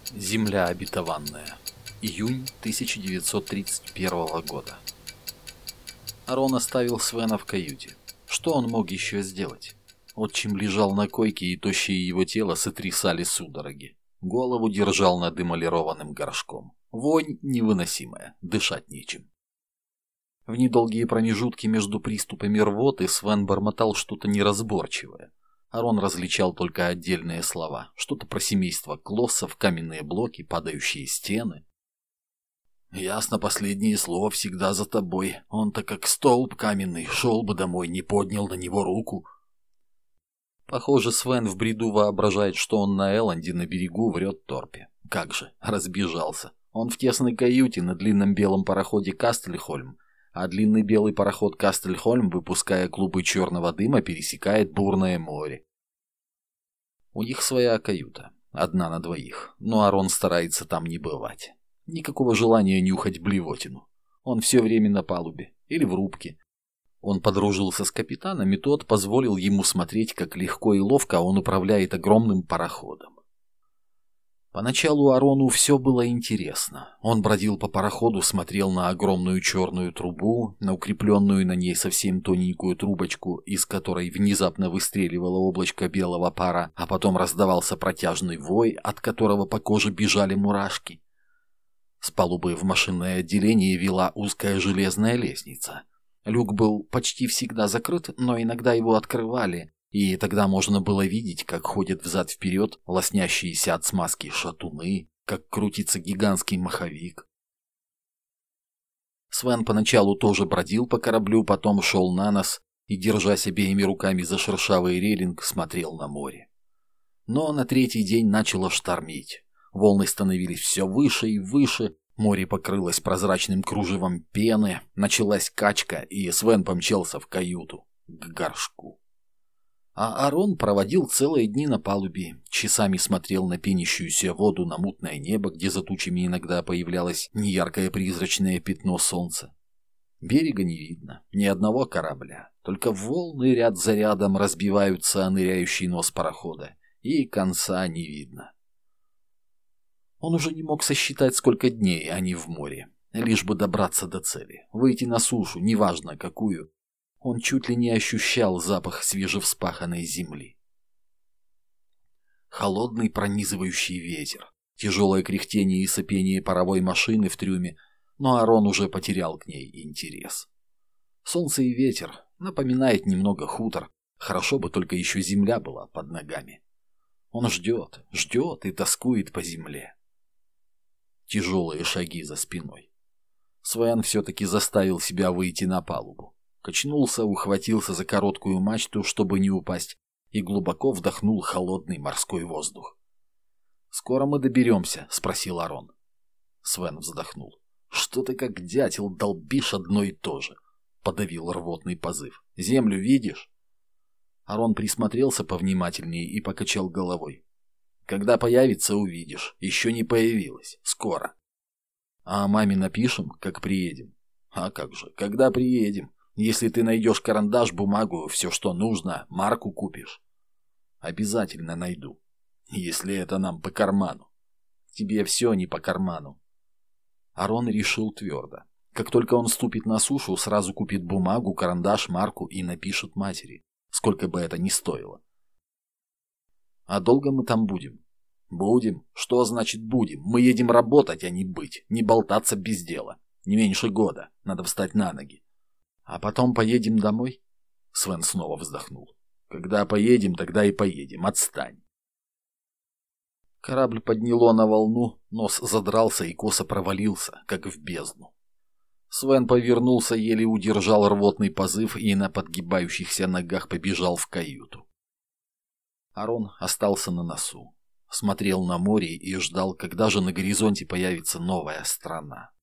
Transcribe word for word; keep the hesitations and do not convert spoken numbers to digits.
Земля обетованная. Июнь тысяча девятьсот тридцать первого года. Арон оставил Свена в каюте. Что он мог еще сделать? Отчим лежал на койке, и тощее его тело сотрясали судороги. Голову держал над эмалированным горшком. Вонь невыносимая, дышать нечем. В недолгие промежутки между приступами рвоты Свен бормотал что-то неразборчивое. Арон различал только отдельные слова. Что-то про семейство клоссов, каменные блоки, падающие стены. «Ясно, последнее слово всегда за тобой. Он-то как столб каменный, шел бы домой, не поднял на него руку». Похоже, Свен в бреду воображает, что он на Элленде на берегу врет Торпе. Как же, разбежался. Он в тесной каюте на длинном белом пароходе Кастельхольм, а длинный белый пароход Кастельхольм, выпуская клубы черного дыма, пересекает бурное море. У них своя каюта, одна на двоих, но Арон старается там не бывать. Никакого желания нюхать блевотину. Он все время на палубе или в рубке. Он подружился с капитаном, и тот позволил ему смотреть, как легко и ловко он управляет огромным пароходом. Поначалу Арону все было интересно. Он бродил по пароходу, смотрел на огромную черную трубу, на укрепленную на ней совсем тоненькую трубочку, из которой внезапно выстреливало облачко белого пара, а потом раздавался протяжный вой, от которого по коже бежали мурашки. С палубы в машинное отделение вела узкая железная лестница. Люк был почти всегда закрыт, но иногда его открывали, и тогда можно было видеть, как ходят взад-вперед лоснящиеся от смазки шатуны, как крутится гигантский маховик. Свен поначалу тоже бродил по кораблю, потом шел на нос и, держась обеими руками за шершавый рейлинг, смотрел на море. Но на третий день начало штормить. Волны становились все выше и выше, море покрылось прозрачным кружевом пены, началась качка, и Свен помчался в каюту, к горшку. А Арон проводил целые дни на палубе, часами смотрел на пенящуюся воду, на мутное небо, где за тучами иногда появлялось неяркое призрачное пятно солнца. Берега не видно, ни одного корабля, только волны ряд за рядом разбиваются о ныряющий нос парохода, и конца не видно. Он уже не мог сосчитать, сколько дней они в море, лишь бы добраться до цели, выйти на сушу, неважно какую. Он чуть ли не ощущал запах свежевспаханной земли. Холодный пронизывающий ветер, тяжелое кряхтение и сопение паровой машины в трюме, но Арон уже потерял к ней интерес. Солнце и ветер напоминает немного хутор, хорошо бы только еще земля была под ногами. Он ждет, ждет и тоскует по земле. Тяжелые шаги за спиной. Свен все-таки заставил себя выйти на палубу. Качнулся, ухватился за короткую мачту, чтобы не упасть, и глубоко вдохнул холодный морской воздух. «Скоро мы доберемся?» — спросил Арон. Свен вздохнул. «Что ты как дятел долбишь одно и то же?» — подавил рвотный позыв. «Землю видишь?» Арон присмотрелся повнимательнее и покачал головой. «Когда появится, увидишь. Еще не появилась. Скоро. А маме напишем, как приедем?» «А как же, когда приедем? Если ты найдешь карандаш, бумагу, все, что нужно, марку купишь». «Обязательно найду. Если это нам по карману». «Тебе все не по карману». Арон решил твердо. Как только он ступит на сушу, сразу купит бумагу, карандаш, марку и напишет матери. Сколько бы это ни стоило. «А долго мы там будем?» «Будем? Что значит будем? Мы едем работать, а не быть, не болтаться без дела. Не меньше года. Надо встать на ноги. А потом поедем домой?» Свен снова вздохнул. «Когда поедем, тогда и поедем. Отстань». Корабль подняло на волну, нос задрался и косо провалился, как в бездну. Свен повернулся, еле удержал рвотный позыв и на подгибающихся ногах побежал в каюту. Арон остался на носу, смотрел на море и ждал, когда же на горизонте появится новая страна.